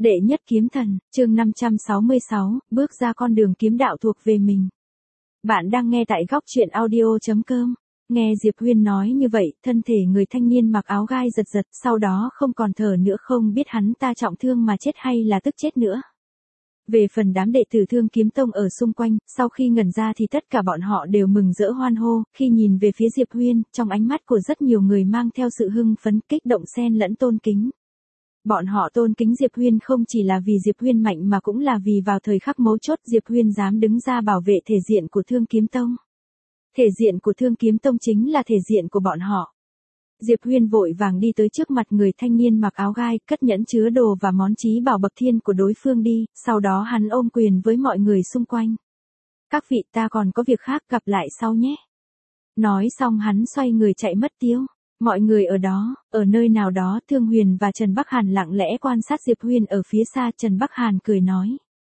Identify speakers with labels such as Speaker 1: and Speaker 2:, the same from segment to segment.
Speaker 1: Đệ nhất kiếm thần, chương 566, bước ra con đường kiếm đạo thuộc về mình. Bạn đang nghe tại góc truyện audio.com. Nghe Diệp Huyên nói như vậy, thân thể người thanh niên mặc áo gai giật giật, sau đó không còn thở nữa, không biết hắn ta trọng thương mà chết hay là tức chết nữa. Về phần đám đệ tử Thương Kiếm Tông ở xung quanh, sau khi ngẩn ra thì tất cả bọn họ đều mừng rỡ hoan hô, khi nhìn về phía Diệp Huyên, trong ánh mắt của rất nhiều người mang theo sự hưng phấn, kích động xen lẫn tôn kính. Bọn họ tôn kính Diệp Huyên không chỉ là vì Diệp Huyên mạnh mà cũng là vì vào thời khắc mấu chốt Diệp Huyên dám đứng ra bảo vệ thể diện của Thương Kiếm Tông. Thể diện của Thương Kiếm Tông chính là thể diện của bọn họ. Diệp Huyên vội vàng đi tới trước mặt người thanh niên mặc áo gai, cất nhẫn chứa đồ và món chí bảo bậc thiên của đối phương đi, sau đó hắn ôm quyền với mọi người xung quanh. Các vị, ta còn có việc khác, gặp lại sau nhé. Nói xong hắn xoay người chạy mất tiêu. Mọi người ở đó, ở nơi nào đó, Thương Huyền và Trần Bắc Hàn lặng lẽ quan sát Diệp Huyên ở phía xa. Trần Bắc Hàn cười nói.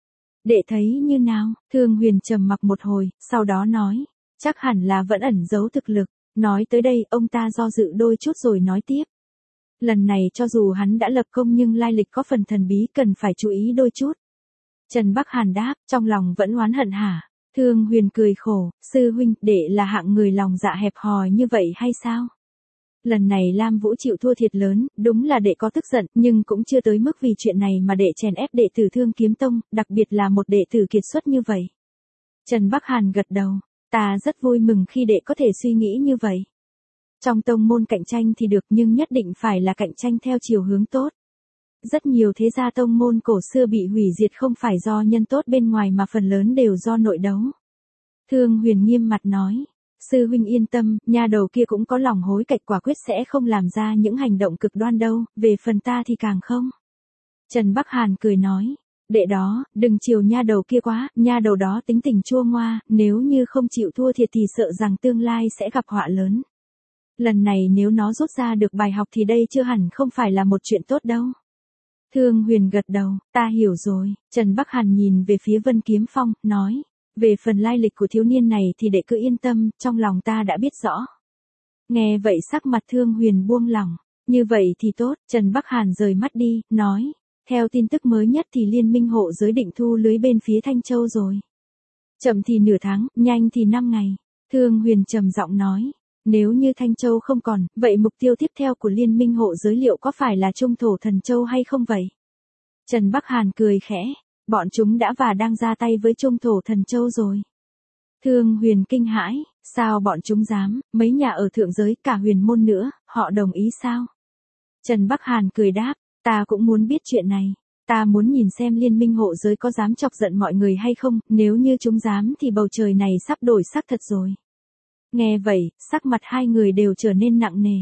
Speaker 1: Đệ thấy như nào? Thương Huyền trầm mặc một hồi, sau đó nói. Chắc hẳn là vẫn ẩn giấu thực lực. Nói tới đây, ông ta do dự đôi chút rồi nói tiếp. Lần này cho dù hắn đã lập công nhưng lai lịch có phần thần bí, cần phải chú ý đôi chút. Trần Bắc Hàn đáp, trong lòng vẫn oán hận hả? Thương Huyền cười khổ, sư huynh, đệ là hạng người lòng dạ hẹp hòi như vậy hay sao? Lần này Lam Vũ chịu thua thiệt lớn, đúng là đệ có tức giận, nhưng cũng chưa tới mức vì chuyện này mà đệ chèn ép đệ tử Thương Kiếm Tông, đặc biệt là một đệ tử kiệt xuất như vậy. Trần Bắc Hàn gật đầu, ta rất vui mừng khi đệ có thể suy nghĩ như vậy. Trong tông môn cạnh tranh thì được nhưng nhất định phải là cạnh tranh theo chiều hướng tốt. Rất nhiều thế gia tông môn cổ xưa bị hủy diệt không phải do nhân tốt bên ngoài mà phần lớn đều do nội đấu. Thương Huyền nghiêm mặt nói. Sư huynh yên tâm, nha đầu kia cũng có lòng hối cải, quả quyết sẽ không làm ra những hành động cực đoan đâu, về phần ta thì càng không. Trần Bắc Hàn cười nói, đệ đó, đừng chiều nha đầu kia quá, nha đầu đó tính tình chua ngoa, nếu như không chịu thua thiệt thì sợ rằng tương lai sẽ gặp họa lớn. Lần này nếu nó rút ra được bài học thì đây chưa hẳn không phải là một chuyện tốt đâu. Thương Huyền gật đầu, ta hiểu rồi. Trần Bắc Hàn nhìn về phía Vân Kiếm Phong, nói. Về phần lai lịch của thiếu niên này thì đệ cứ yên tâm, trong lòng ta đã biết rõ. Nghe vậy sắc mặt Thương Huyền buông lỏng. Như vậy thì tốt, Trần Bắc Hàn rời mắt đi, nói. Theo tin tức mới nhất thì Liên minh hộ giới định thu lưới bên phía Thanh Châu rồi. Chậm thì nửa tháng, nhanh thì 5 ngày. Thương Huyền trầm giọng nói. Nếu như Thanh Châu không còn, vậy mục tiêu tiếp theo của Liên minh hộ giới liệu có phải là Trung Thổ Thần Châu hay không vậy? Trần Bắc Hàn cười khẽ. Bọn chúng đã và đang ra tay với Trung Thổ Thần Châu rồi. Thương Huyền kinh hãi, sao bọn chúng dám, mấy nhà ở thượng giới, cả huyền môn nữa, họ đồng ý sao? Trần Bắc Hàn cười đáp, ta cũng muốn biết chuyện này, ta muốn nhìn xem liên minh hộ giới có dám chọc giận mọi người hay không, nếu như chúng dám thì bầu trời này sắp đổi sắc thật rồi. Nghe vậy, sắc mặt hai người đều trở nên nặng nề.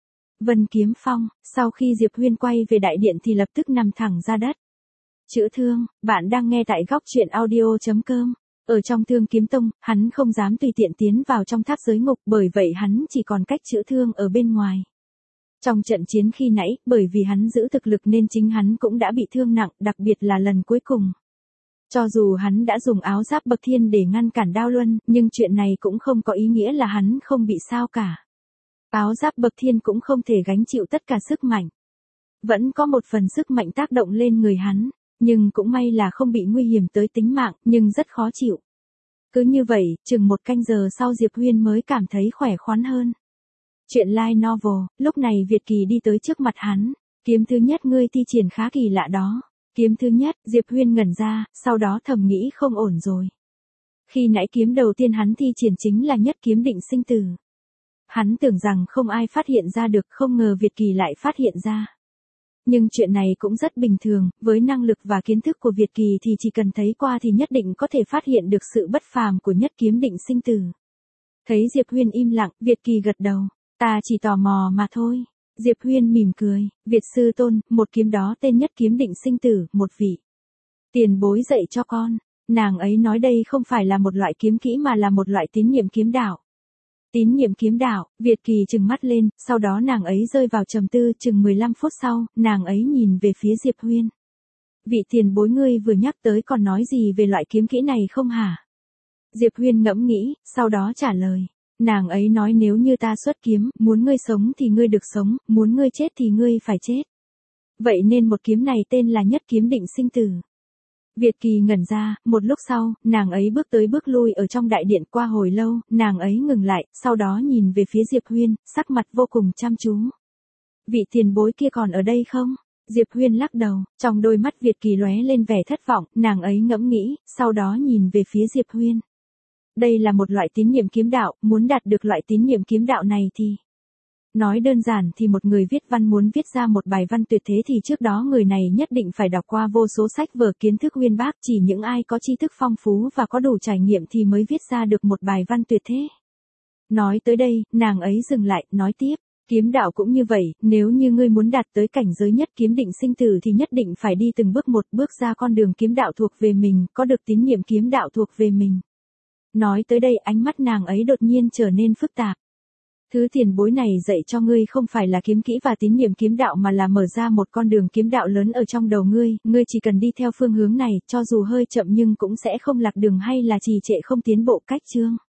Speaker 1: Vân Kiếm Phong, sau khi Diệp Huyên quay về đại điện thì lập tức nằm thẳng ra đất. Chữ Thương, bạn đang nghe tại góc truyện audio.com. Ở trong Thương Kiếm Tông, hắn không dám tùy tiện tiến vào trong tháp giới ngục, bởi vậy hắn chỉ còn cách Chữ Thương ở bên ngoài. Trong trận chiến khi nãy, bởi vì hắn giữ thực lực nên chính hắn cũng đã bị thương nặng, đặc biệt là lần cuối cùng. Cho dù hắn đã dùng áo giáp bậc thiên để ngăn cản Đao Luân, nhưng chuyện này cũng không có ý nghĩa là hắn không bị sao cả. Áo giáp bậc thiên cũng không thể gánh chịu tất cả sức mạnh. Vẫn có một phần sức mạnh tác động lên người hắn. Nhưng cũng may là không bị nguy hiểm tới tính mạng, nhưng rất khó chịu. Cứ như vậy, chừng 1 canh giờ sau Diệp Huyên mới cảm thấy khỏe khoắn hơn. Chuyện light novel, lúc này Việt Kỳ đi tới trước mặt hắn. Kiếm thứ nhất ngươi thi triển khá kỳ lạ đó. Kiếm thứ nhất, Diệp Huyên ngẩn ra, sau đó thầm nghĩ không ổn rồi. Khi nãy kiếm đầu tiên hắn thi triển chính là nhất kiếm định sinh tử. Hắn tưởng rằng không ai phát hiện ra được, không ngờ Việt Kỳ lại phát hiện ra. Nhưng chuyện này cũng rất bình thường, với năng lực và kiến thức của Việt Kỳ thì chỉ cần thấy qua thì nhất định có thể phát hiện được sự bất phàm của nhất kiếm định sinh tử. Thấy Diệp Huyên im lặng, Việt Kỳ gật đầu, ta chỉ tò mò mà thôi. Diệp Huyên mỉm cười, Việt sư tôn, một kiếm đó tên nhất kiếm định sinh tử, một vị tiền bối dạy cho con. Nàng ấy nói đây không phải là một loại kiếm kỹ mà là một loại tín niệm kiếm đạo. Tín niệm kiếm đạo, Việt Kỳ trừng mắt lên, sau đó nàng ấy rơi vào trầm tư, chừng 15 phút sau, nàng ấy nhìn về phía Diệp Huyên. Vị tiền bối ngươi vừa nhắc tới còn nói gì về loại kiếm kỹ này không hả? Diệp Huyên ngẫm nghĩ, sau đó trả lời. Nàng ấy nói nếu như ta xuất kiếm, muốn ngươi sống thì ngươi được sống, muốn ngươi chết thì ngươi phải chết. Vậy nên một kiếm này tên là nhất kiếm định sinh tử. Việt Kỳ ngẩn ra, một lúc sau, nàng ấy bước tới bước lui ở trong đại điện, qua hồi lâu, nàng ấy ngừng lại, sau đó nhìn về phía Diệp Huyên, sắc mặt vô cùng chăm chú. Vị tiền bối kia còn ở đây không? Diệp Huyên lắc đầu, trong đôi mắt Việt Kỳ lóe lên vẻ thất vọng, nàng ấy ngẫm nghĩ, sau đó nhìn về phía Diệp Huyên. Đây là một loại tín niệm kiếm đạo, muốn đạt được loại tín niệm kiếm đạo này thì... Nói đơn giản thì một người viết văn muốn viết ra một bài văn tuyệt thế thì trước đó người này nhất định phải đọc qua vô số sách vở kiến thức uyên bác, chỉ những ai có tri thức phong phú và có đủ trải nghiệm thì mới viết ra được một bài văn tuyệt thế. Nói tới đây, nàng ấy dừng lại, nói tiếp, kiếm đạo cũng như vậy, nếu như ngươi muốn đạt tới cảnh giới nhất kiếm định sinh tử thì nhất định phải đi từng bước một, bước ra con đường kiếm đạo thuộc về mình, có được tín niệm kiếm đạo thuộc về mình. Nói tới đây ánh mắt nàng ấy đột nhiên trở nên phức tạp. Thứ tiền bối này dạy cho ngươi không phải là kiếm kỹ và tín niệm kiếm đạo mà là mở ra một con đường kiếm đạo lớn ở trong đầu ngươi chỉ cần đi theo phương hướng này, cho dù hơi chậm nhưng cũng sẽ không lạc đường hay là trì trệ không tiến bộ cách chương.